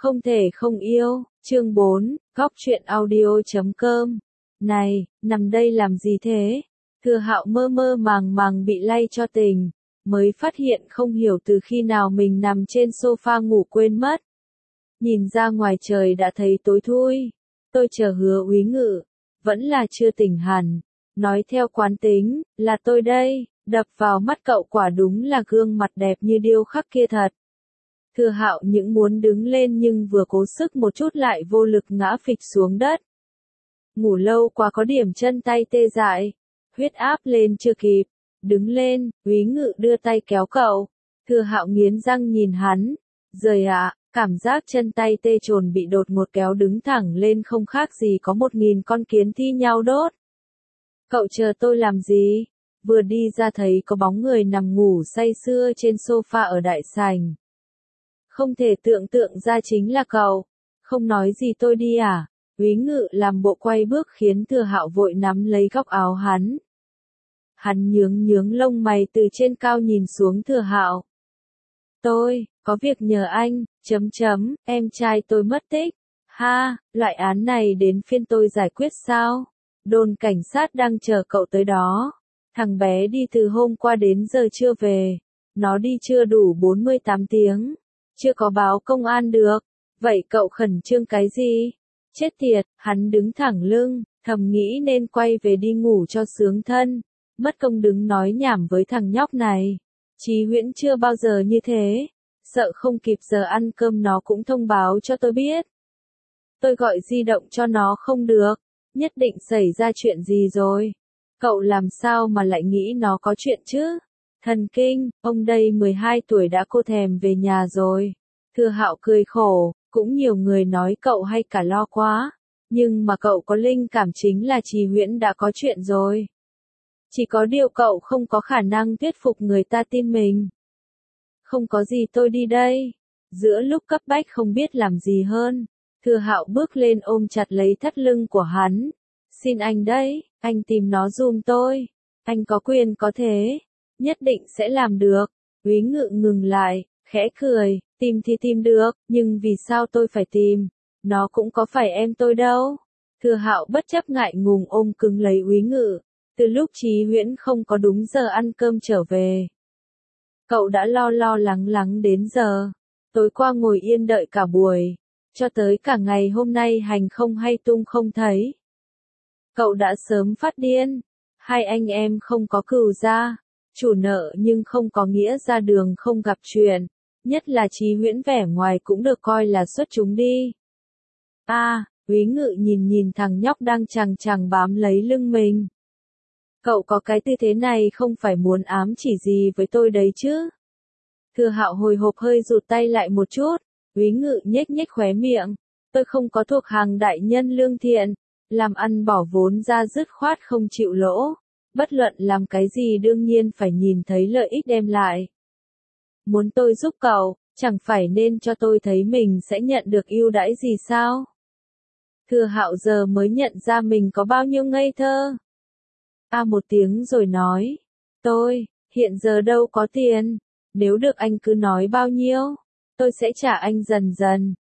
Không thể không yêu, chương 4, góc truyện audio.com. Này, nằm đây làm gì thế? Thừa Hạo mơ mơ màng màng bị lay cho tỉnh, mới phát hiện không hiểu từ khi nào mình nằm trên sofa ngủ quên mất. Nhìn ra ngoài trời đã thấy tối thui, tôi chờ Hứa Úy Ngự, vẫn là chưa tỉnh hẳn, nói theo quán tính, là tôi đây, đập vào mắt cậu quả đúng là gương mặt đẹp như điêu khắc kia thật. Thừa Hạo những muốn đứng lên nhưng vừa cố sức một chút lại vô lực ngã phịch xuống đất. Ngủ lâu quá có điểm chân tay tê dại, huyết áp lên chưa kịp, đứng lên, Úy Ngự đưa tay kéo cậu. Thừa Hạo nghiến răng nhìn hắn, rời ạ, cảm giác chân tay tê trồn bị đột ngột kéo đứng thẳng lên không khác gì có 1000 con kiến thi nhau đốt. Cậu chờ tôi làm gì? Vừa đi ra thấy có bóng người nằm ngủ say sưa trên sofa ở đại sảnh. Không thể tưởng tượng ra chính là cậu. Không nói gì tôi đi à? Úy Ngự làm bộ quay bước khiến Thừa Hạo vội nắm lấy góc áo hắn. Hắn nhướng lông mày từ trên cao nhìn xuống Thừa Hạo. Tôi, có việc nhờ anh, em trai tôi mất tích. Ha, loại án này đến phiên tôi giải quyết sao? Đồn cảnh sát đang chờ cậu tới đó. Thằng bé đi từ hôm qua đến giờ chưa về. Nó đi chưa đủ 48 tiếng. Chưa có báo công an được. Vậy cậu khẩn trương cái gì? Chết tiệt, hắn đứng thẳng lưng, thầm nghĩ nên quay về đi ngủ cho sướng thân. Mất công đứng nói nhảm với thằng nhóc này. Chí Huyễn chưa bao giờ như thế. Sợ không kịp giờ ăn cơm nó cũng thông báo cho tôi biết. Tôi gọi di động cho nó không được. Nhất định xảy ra chuyện gì rồi. Cậu làm sao mà lại nghĩ nó có chuyện chứ? Thần kinh, ông đây 12 tuổi đã cô thèm về nhà rồi. Thừa Hạo cười khổ, cũng nhiều người nói cậu hay cả lo quá. Nhưng mà cậu có linh cảm chính là Chí Huyễn đã có chuyện rồi. Chỉ có điều cậu không có khả năng thuyết phục người ta tin mình. Không có gì tôi đi đây. Giữa lúc cấp bách không biết làm gì hơn. Thừa Hạo bước lên ôm chặt lấy thắt lưng của hắn. Xin anh đấy, anh tìm nó giùm tôi. Anh có quyền có thế. Nhất định sẽ làm được. Úy Ngự ngừng lại, khẽ cười, tìm thì tìm được, nhưng vì sao tôi phải tìm? Nó cũng có phải em tôi đâu. Thừa Hạo bất chấp ngại ngùng ôm cứng lấy Úy Ngự. Từ lúc Chí Huyễn không có đúng giờ ăn cơm trở về. Cậu đã lo lắng đến giờ. Tối qua ngồi yên đợi cả buổi. Cho tới cả ngày hôm nay hành không hay tung không thấy. Cậu đã sớm phát điên. Hai anh em không có cừu gia, chủ nợ nhưng không có nghĩa ra đường không gặp chuyện. Nhất là Chí Huyễn vẻ ngoài cũng được coi là xuất chúng đi. Úy Ngự nhìn thằng nhóc đang chằng bám lấy lưng mình. Cậu có cái tư thế này không phải muốn ám chỉ gì với tôi đấy chứ? Thừa Hạo hồi hộp hơi rụt tay lại một chút. Úy Ngự nhếch khóe miệng. Tôi không có thuộc hàng đại nhân lương thiện. Làm ăn bỏ vốn ra dứt khoát không chịu lỗ. Bất luận làm cái gì đương nhiên phải nhìn thấy lợi ích đem lại. Muốn tôi giúp cậu, chẳng phải nên cho tôi thấy mình sẽ nhận được ưu đãi gì sao? Thừa Hạo giờ mới nhận ra mình có bao nhiêu ngây thơ. Một tiếng rồi nói. Tôi, hiện giờ đâu có tiền. Nếu được anh cứ nói bao nhiêu. Tôi sẽ trả anh dần dần.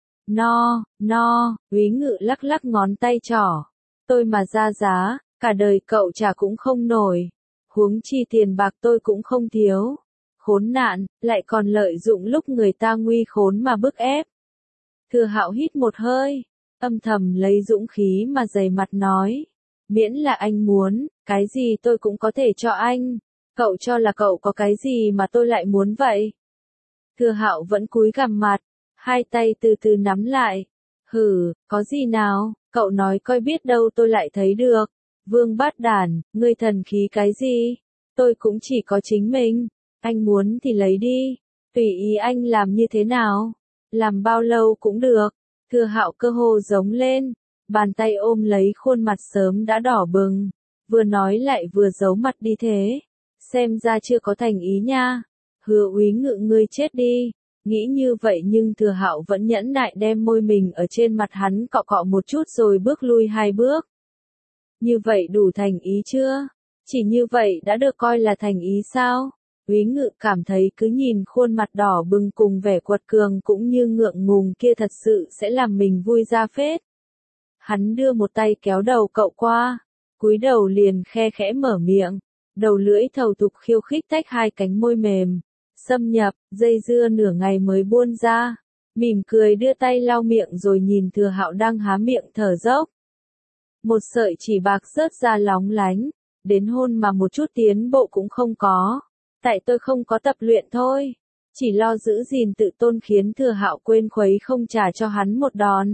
Úy Ngự lắc ngón tay trỏ. Tôi mà ra giá, cả đời cậu trả cũng không nổi. Huống chi tiền bạc tôi cũng không thiếu. Khốn nạn, lại còn lợi dụng lúc người ta nguy khốn mà bức ép. Thừa Hạo hít một hơi, âm thầm lấy dũng khí mà dày mặt nói. Miễn là anh muốn, cái gì tôi cũng có thể cho anh. Cậu cho là cậu có cái gì mà tôi lại muốn vậy? Thừa Hạo vẫn cúi gằm mặt, hai tay từ từ nắm lại. Có gì nào, cậu nói coi biết đâu tôi lại thấy được. Vương bát đản, ngươi thần khí cái gì? Tôi cũng chỉ có chính mình. Anh muốn thì lấy đi. Tùy ý anh làm như thế nào. Làm bao lâu cũng được. Thừa Hạo cơ hồ giống lên. Bàn tay ôm lấy khuôn mặt sớm đã đỏ bừng. Vừa nói lại vừa giấu mặt đi thế. Xem ra chưa có thành ý nha. Hứa Úy Ngự ngươi chết đi. Nghĩ như vậy nhưng Thừa Hạo vẫn nhẫn nại đem môi mình ở trên mặt hắn cọ một chút rồi bước lui 2 bước. Như vậy đủ thành ý chưa? Chỉ như vậy đã được coi là thành ý sao? Úy Ngự cảm thấy cứ nhìn khuôn mặt đỏ bừng cùng vẻ quật cường cũng như ngượng ngùng kia thật sự sẽ làm mình vui ra phết. Hắn đưa một tay kéo đầu cậu qua, cúi đầu liền khe khẽ mở miệng, đầu lưỡi thầu thục khiêu khích tách hai cánh môi mềm, xâm nhập, dây dưa nửa ngày mới buôn ra, mỉm cười đưa tay lau miệng rồi nhìn Thừa Hạo đang há miệng thở dốc. Một sợi chỉ bạc rớt ra lóng lánh, đến hôn mà một chút tiến bộ cũng không có. Tại tôi không có tập luyện thôi, chỉ lo giữ gìn tự tôn khiến Thừa Hạo quên khuấy không trả cho hắn một đòn.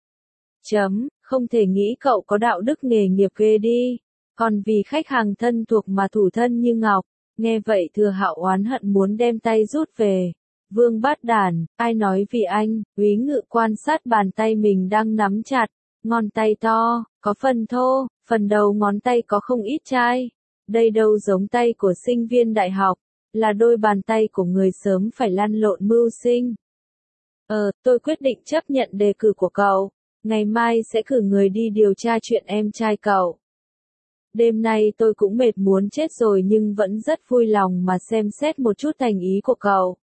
Không thể nghĩ cậu có đạo đức nghề nghiệp ghê đi, còn vì khách hàng thân thuộc mà thủ thân như ngọc. Nghe vậy Thừa Hạo oán hận muốn đem tay rút về. Vương bát đản, ai nói vì anh? Úy Ngự quan sát bàn tay mình đang nắm chặt, ngón tay to, có phần thô, phần đầu ngón tay có không ít chai. Đây đâu giống tay của sinh viên đại học, là đôi bàn tay của người sớm phải lăn lộn mưu sinh. Tôi quyết định chấp nhận đề cử của cậu, ngày mai sẽ cử người đi điều tra chuyện em trai cậu. Đêm nay tôi cũng mệt muốn chết rồi nhưng vẫn rất vui lòng mà xem xét một chút thành ý của cậu.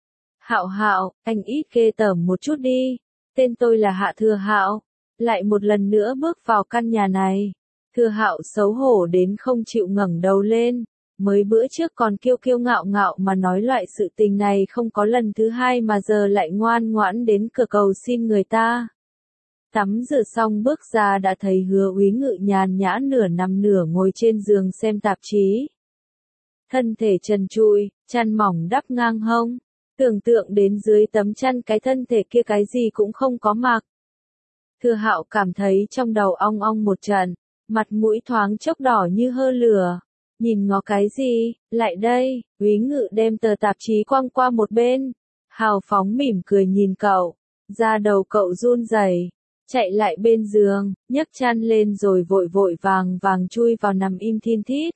Hạo, anh ít ghê tởm một chút đi, tên tôi là Hạ Thừa Hạo. Lại một lần nữa bước vào căn nhà này. Thừa Hạo xấu hổ đến không chịu ngẩng đầu lên, mới bữa trước còn kiêu kiêu ngạo ngạo mà nói loại sự tình này không có lần thứ hai mà giờ lại ngoan ngoãn đến cửa cầu xin người ta. Tắm rửa xong bước ra đã thấy Hứa Úy Ngự nhàn nhã nửa nằm nửa ngồi trên giường xem tạp chí. Thân thể trần trụi, chăn mỏng đắp ngang hông, tưởng tượng đến dưới tấm chăn cái thân thể kia cái gì cũng không có mặc. Thừa Hạo cảm thấy trong đầu ong ong một trận, mặt mũi thoáng chốc đỏ như hơ lửa. Nhìn ngó cái gì, lại đây, Úy Ngự đem tờ tạp chí quăng qua một bên. Hào phóng mỉm cười nhìn cậu, da đầu cậu run rẩy, chạy lại bên giường, nhấc chăn lên rồi vội vội vàng vàng chui vào nằm im thin thít.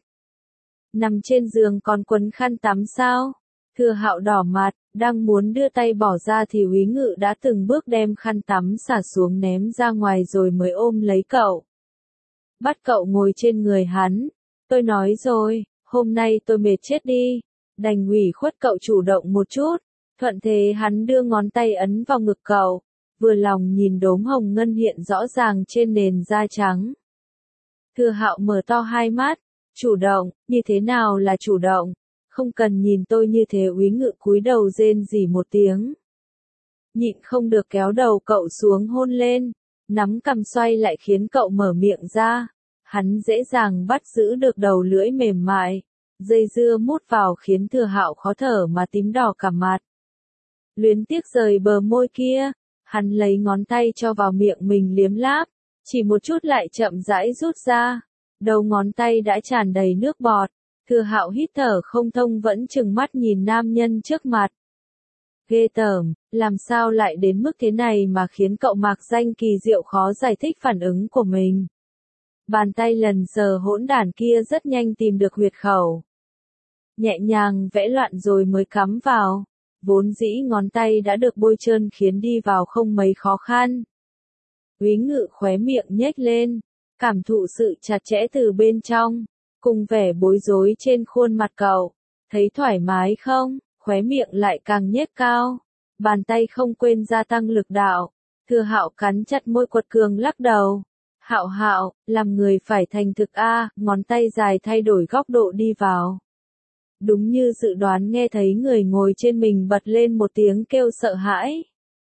Nằm trên giường còn quấn khăn tắm sao? Thừa Hạo đỏ mặt, đang muốn đưa tay bỏ ra thì Úy Ngự đã từng bước đem khăn tắm xả xuống ném ra ngoài rồi mới ôm lấy cậu. Bắt cậu ngồi trên người hắn. Tôi nói rồi, hôm nay tôi mệt chết đi. Đành ủy khuất cậu chủ động một chút. Thuận thế hắn đưa ngón tay ấn vào ngực cậu. Vừa lòng nhìn đốm hồng ngân hiện rõ ràng trên nền da trắng. Thừa Hạo mở to hai mắt. Chủ động, như thế nào là chủ động? Không cần nhìn tôi như thế. Úy Ngự cúi đầu rên rỉ một tiếng. Nhịn không được kéo đầu cậu xuống hôn lên, nắm cằm xoay lại khiến cậu mở miệng ra. Hắn dễ dàng bắt giữ được đầu lưỡi mềm mại, dây dưa mút vào khiến Thừa Hạo khó thở mà tím đỏ cả mặt. Luyến tiếc rời bờ môi kia, hắn lấy ngón tay cho vào miệng mình liếm láp, chỉ một chút lại chậm rãi rút ra. Đầu ngón tay đã tràn đầy nước bọt. Thừa Hạo hít thở không thông vẫn trừng mắt nhìn nam nhân trước mặt. Ghê tởm, làm sao lại đến mức thế này mà khiến cậu mạc danh kỳ diệu khó giải thích phản ứng của mình. Bàn tay lần sờ hỗn đản kia rất nhanh tìm được huyệt khẩu. Nhẹ nhàng vẽ loạn rồi mới cắm vào. Vốn dĩ ngón tay đã được bôi trơn khiến đi vào không mấy khó khăn. Úy Ngự khóe miệng nhếch lên, cảm thụ sự chặt chẽ từ bên trong, cùng vẻ bối rối trên khuôn mặt cậu. Thấy thoải mái không? Khóe miệng lại càng nhếch cao. Bàn tay không quên gia tăng lực đạo. Thừa Hạo cắn chặt môi quật cường lắc đầu. Hạo, làm người phải thành thực a, ngón tay dài thay đổi góc độ đi vào. Đúng như dự đoán nghe thấy người ngồi trên mình bật lên một tiếng kêu sợ hãi.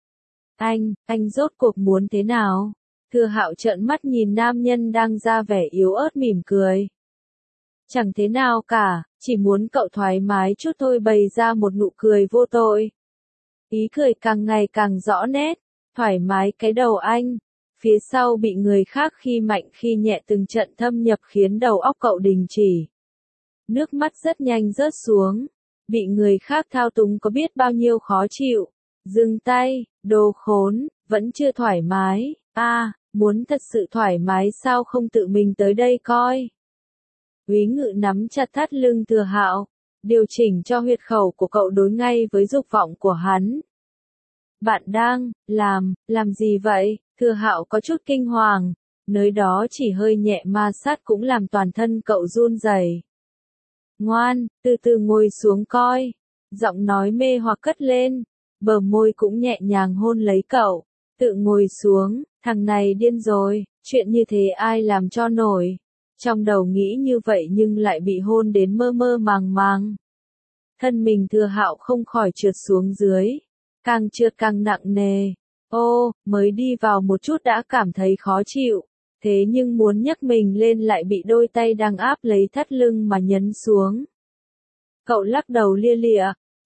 Anh rốt cuộc muốn thế nào? Thừa Hạo trợn mắt nhìn nam nhân đang ra vẻ yếu ớt mỉm cười. Chẳng thế nào cả, chỉ muốn cậu thoải mái chút thôi, bày ra một nụ cười vô tội. Ý cười càng ngày càng rõ nét, thoải mái cái đầu anh. Phía sau bị người khác khi mạnh khi nhẹ từng trận thâm nhập khiến đầu óc cậu đình chỉ. Nước mắt rất nhanh rớt xuống. Bị người khác thao túng có biết bao nhiêu khó chịu. Dừng tay, đồ khốn, vẫn chưa thoải mái. Muốn thật sự thoải mái sao không tự mình tới đây coi. Úy Ngự nắm chặt thắt lưng Thừa Hạo, điều chỉnh cho huyệt khẩu của cậu đối ngay với dục vọng của hắn. Bạn đang làm gì vậy? Thừa Hạo có chút kinh hoàng, nơi đó chỉ hơi nhẹ ma sát cũng làm toàn thân cậu run rẩy. Ngoan, từ từ ngồi xuống coi. Giọng nói mê hoặc cất lên, bờ môi cũng nhẹ nhàng hôn lấy cậu. Tự ngồi xuống, thằng này điên rồi, chuyện như thế ai làm cho nổi. Trong đầu nghĩ như vậy nhưng lại bị hôn đến mơ mơ màng màng. Thân mình Thừa Hạo không khỏi trượt xuống dưới, càng trượt càng nặng nề. Ô, mới đi vào một chút đã cảm thấy khó chịu, thế nhưng muốn nhấc mình lên lại bị đôi tay đang áp lấy thắt lưng mà nhấn xuống. Cậu lắc đầu lia lịa,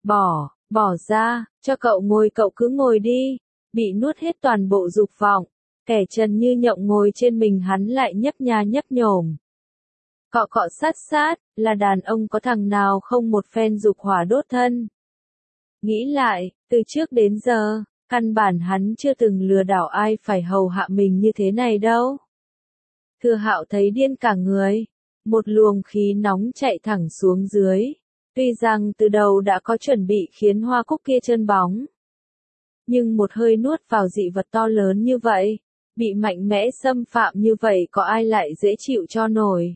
bỏ ra, cho cậu ngồi cậu cứ ngồi đi, bị nuốt hết toàn bộ dục vọng, kẻ trần như nhộng ngồi trên mình hắn lại nhấp nha nhấp nhổm. Cọ cọ sát sát, là đàn ông có thằng nào không một phen dục hỏa đốt thân. Nghĩ lại, từ trước đến giờ, căn bản hắn chưa từng lừa đảo ai phải hầu hạ mình như thế này đâu. Thừa Hạo thấy điên cả người, một luồng khí nóng chạy thẳng xuống dưới. Tuy rằng từ đầu đã có chuẩn bị khiến hoa cúc kia trơn bóng, nhưng một hơi nuốt vào dị vật to lớn như vậy, bị mạnh mẽ xâm phạm như vậy có ai lại dễ chịu cho nổi.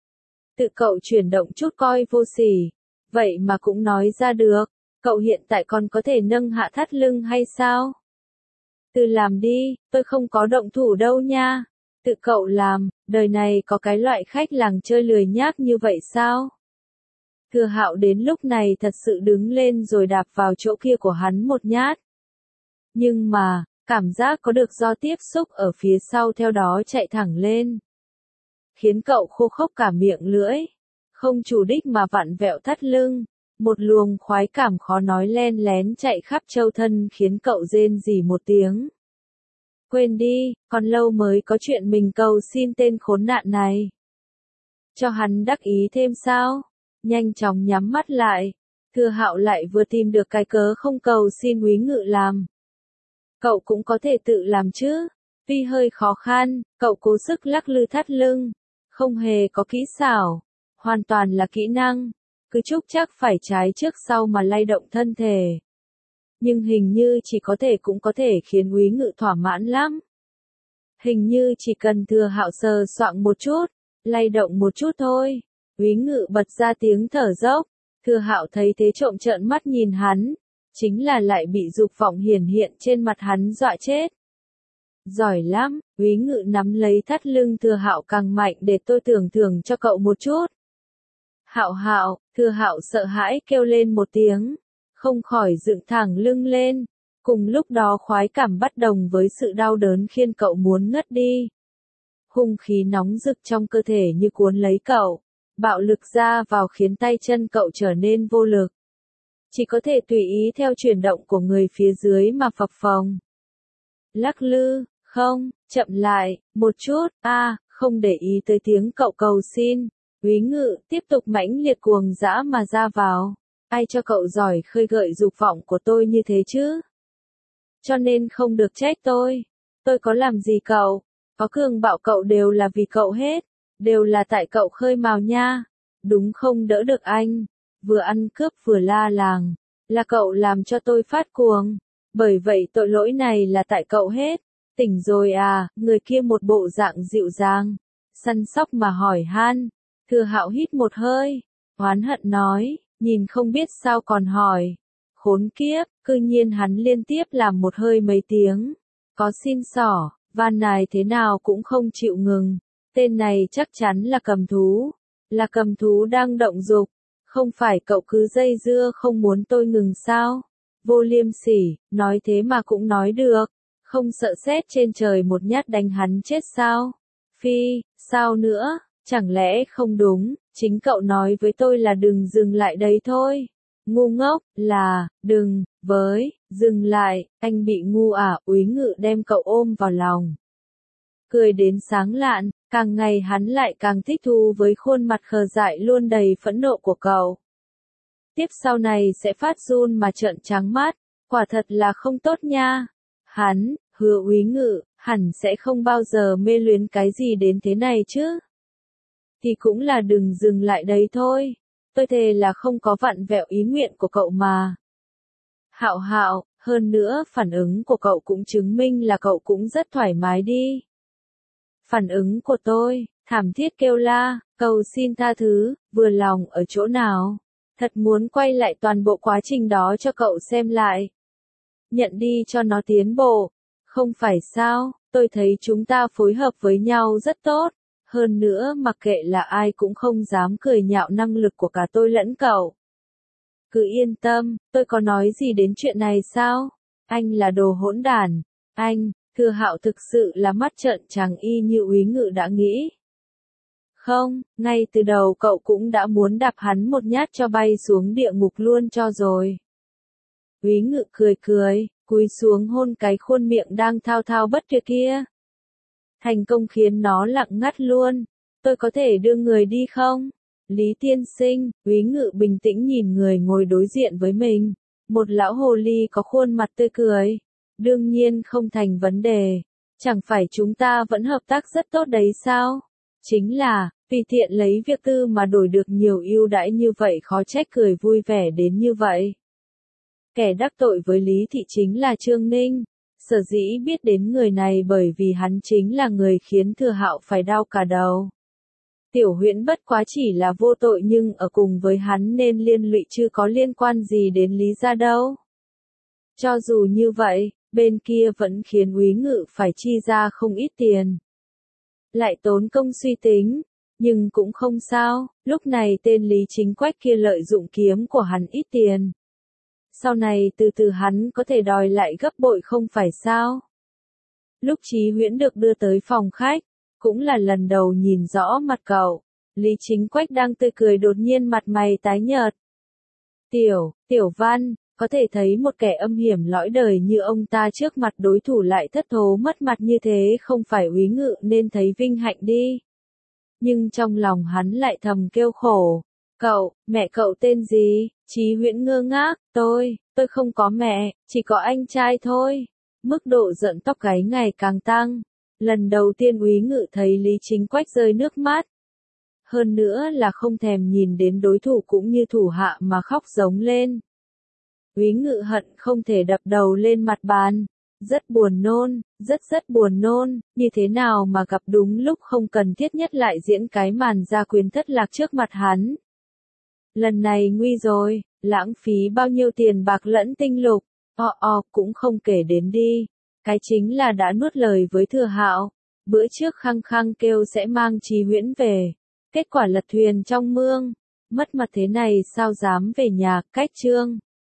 Tự cậu chuyển động chút coi vô sỉ, vậy mà cũng nói ra được, cậu hiện tại còn có thể nâng hạ thắt lưng hay sao? Tự làm đi, tôi không có động thủ đâu nha. Tự cậu làm, đời này có cái loại khách làng chơi lười nhác như vậy sao? Thừa Hạo đến lúc này thật sự đứng lên rồi đạp vào chỗ kia của hắn một nhát. Nhưng mà, cảm giác có được do tiếp xúc ở phía sau theo đó chạy thẳng lên, khiến cậu khô khốc cả miệng lưỡi, không chủ đích mà vặn vẹo thắt lưng, một luồng khoái cảm khó nói len lén chạy khắp châu thân khiến cậu rên rỉ một tiếng. Quên đi, còn lâu mới có chuyện mình cầu xin tên khốn nạn này. Cho hắn đắc ý thêm sao? Nhanh chóng nhắm mắt lại, Thừa Hạo lại vừa tìm được cái cớ không cầu xin Úy Ngự làm. Cậu cũng có thể tự làm chứ, tuy hơi khó khăn, cậu cố sức lắc lư thắt lưng, không hề có kỹ xảo, hoàn toàn là kỹ năng, cứ chúc chắc phải trái trước sau mà lay động thân thể. Nhưng hình như chỉ có thể cũng có thể khiến Úy Ngự thỏa mãn lắm. Hình như chỉ cần Thừa Hạo sờ soạng một chút, lay động một chút thôi. Úy Ngự bật ra tiếng thở dốc, Thừa Hạo thấy thế trộm trợn mắt nhìn hắn, chính là lại bị dục vọng hiển hiện trên mặt hắn dọa chết. Giỏi lắm, Úy Ngự nắm lấy thắt lưng Thừa Hạo càng mạnh để tôi tưởng thưởng cho cậu một chút. Hạo Hạo, Thừa Hạo sợ hãi kêu lên một tiếng, không khỏi dựng thẳng lưng lên, cùng lúc đó khoái cảm bất đồng với sự đau đớn khiến cậu muốn ngất đi. Hung khí nóng rực trong cơ thể như cuốn lấy cậu, bạo lực ra vào khiến tay chân cậu trở nên vô lực. Chỉ có thể tùy ý theo chuyển động của người phía dưới mà phập phồng. Lắc lư, không, chậm lại, một chút, không để ý tới tiếng cậu cầu xin. Úy Ngự tiếp tục mãnh liệt cuồng dã mà ra vào. Ai cho cậu giỏi khơi gợi dục vọng của tôi như thế chứ? Cho nên không được trách tôi. Tôi có làm gì cậu? Có cường bạo cậu đều là vì cậu hết. Đều là tại cậu khơi mào nha. Đúng không đỡ được anh. Vừa ăn cướp vừa la làng. Là cậu làm cho tôi phát cuồng. Bởi vậy tội lỗi này là tại cậu hết. Tỉnh rồi à? Người kia một bộ dạng dịu dàng, săn sóc mà hỏi han. Thừa Hạo hít một hơi, oán hận nói, nhìn không biết sao còn hỏi. Khốn kiếp, cư nhiên hắn liên tiếp làm một hơi mấy tiếng. Có xin xỏ, van nài thế nào cũng không chịu ngừng. Tên này chắc chắn là cầm thú đang động dục. Không phải cậu cứ dây dưa không muốn tôi ngừng sao? Vô liêm sỉ, nói thế mà cũng nói được. Không sợ sét trên trời một nhát đánh hắn chết sao? Phi, sao nữa? Chẳng lẽ không đúng, chính cậu nói với tôi là đừng dừng lại đấy thôi. Ngu ngốc, là, đừng, dừng lại, anh bị ngu à? Úy Ngự đem cậu ôm vào lòng. Cười đến sáng lạn, càng ngày hắn lại càng thích thú với khuôn mặt khờ dại luôn đầy phẫn nộ của cậu. Tiếp sau này sẽ phát run mà trợn trắng mắt, quả thật là không tốt nha. Hắn, hứa Úy Ngự, hẳn sẽ không bao giờ mê luyến cái gì đến thế này chứ. Thì cũng là đừng dừng lại đấy thôi. Tôi thề là không có vặn vẹo ý nguyện của cậu mà. Hạo Hạo, hơn nữa phản ứng của cậu cũng chứng minh là cậu cũng rất thoải mái đi. Phản ứng của tôi, thảm thiết kêu la, cầu xin tha thứ, vừa lòng ở chỗ nào. Thật muốn quay lại toàn bộ quá trình đó cho cậu xem lại. Nhận đi cho nó tiến bộ. Không phải sao, tôi thấy chúng ta phối hợp với nhau rất tốt. Hơn nữa mặc kệ là ai cũng không dám cười nhạo năng lực của cả tôi lẫn cậu. Cứ yên tâm, tôi có nói gì đến chuyện này sao? Anh là đồ hỗn đản. Anh, Thừa Hạo thực sự là mắt trợn trắng y như Úy Ngự đã nghĩ. Không, ngay từ đầu cậu cũng đã muốn đạp hắn một nhát cho bay xuống địa ngục luôn cho rồi. Úy Ngự cười cười, cúi xuống hôn cái khuôn miệng đang thao thao bất tuyệt kia. Thành công khiến nó lặng ngắt luôn. Tôi có thể đưa người đi không? Lý tiên sinh, Úy Ngự bình tĩnh nhìn người ngồi đối diện với mình. Một lão hồ ly có khuôn mặt tươi cười. Đương nhiên không thành vấn đề. Chẳng phải chúng ta vẫn hợp tác rất tốt đấy sao? Chính là, vì tiện lấy việc tư mà đổi được nhiều ưu đãi như vậy khó trách cười vui vẻ đến như vậy. Kẻ đắc tội với Lý Thị chính là Trương Ninh. Sở dĩ biết đến người này bởi vì hắn chính là người khiến Thừa Hạo phải đau cả đầu. Tiểu Huyễn bất quá chỉ là vô tội nhưng ở cùng với hắn nên liên lụy chứ có liên quan gì đến Lý gia đâu. Cho dù như vậy, bên kia vẫn khiến Úy Ngự phải chi ra không ít tiền. Lại tốn công suy tính, nhưng cũng không sao, lúc này tên Lý Chính Quách kia lợi dụng kiếm của hắn ít tiền. Sau này từ từ hắn có thể đòi lại gấp bội không phải sao. Lúc Chí Huyễn được đưa tới phòng khách, cũng là lần đầu nhìn rõ mặt cậu. Lý Chính Quách đang tươi cười đột nhiên mặt mày tái nhợt. Tiểu Văn, có thể thấy một kẻ âm hiểm lõi đời như ông ta trước mặt đối thủ lại thất thố mất mặt như thế không phải Úy Ngự nên thấy vinh hạnh đi. Nhưng trong lòng hắn lại thầm kêu khổ. Mẹ cậu tên gì? Chí Huyễn ngơ ngác, tôi không có mẹ, chỉ có anh trai thôi. Mức độ giận tóc gáy ngày càng tăng. Lần đầu tiên Úy Ngự thấy Lý Chính Quách rơi nước mắt. Hơn nữa là không thèm nhìn đến đối thủ cũng như thủ hạ mà khóc giống lên. Úy Ngự hận không thể đập đầu lên mặt bàn. Rất buồn nôn, rất buồn nôn, như thế nào mà gặp đúng lúc không cần thiết nhất lại diễn cái màn gia quyến thất lạc trước mặt hắn. Lần này nguy rồi, lãng phí bao nhiêu tiền bạc lẫn tinh lục, cũng không kể đến đi. Cái chính là đã nuốt lời với Thừa Hạo, bữa trước khăng khăng kêu sẽ mang Chí Huyễn về. Kết quả lật thuyền trong mương, mất mặt thế này sao dám về nhà, cách Trương.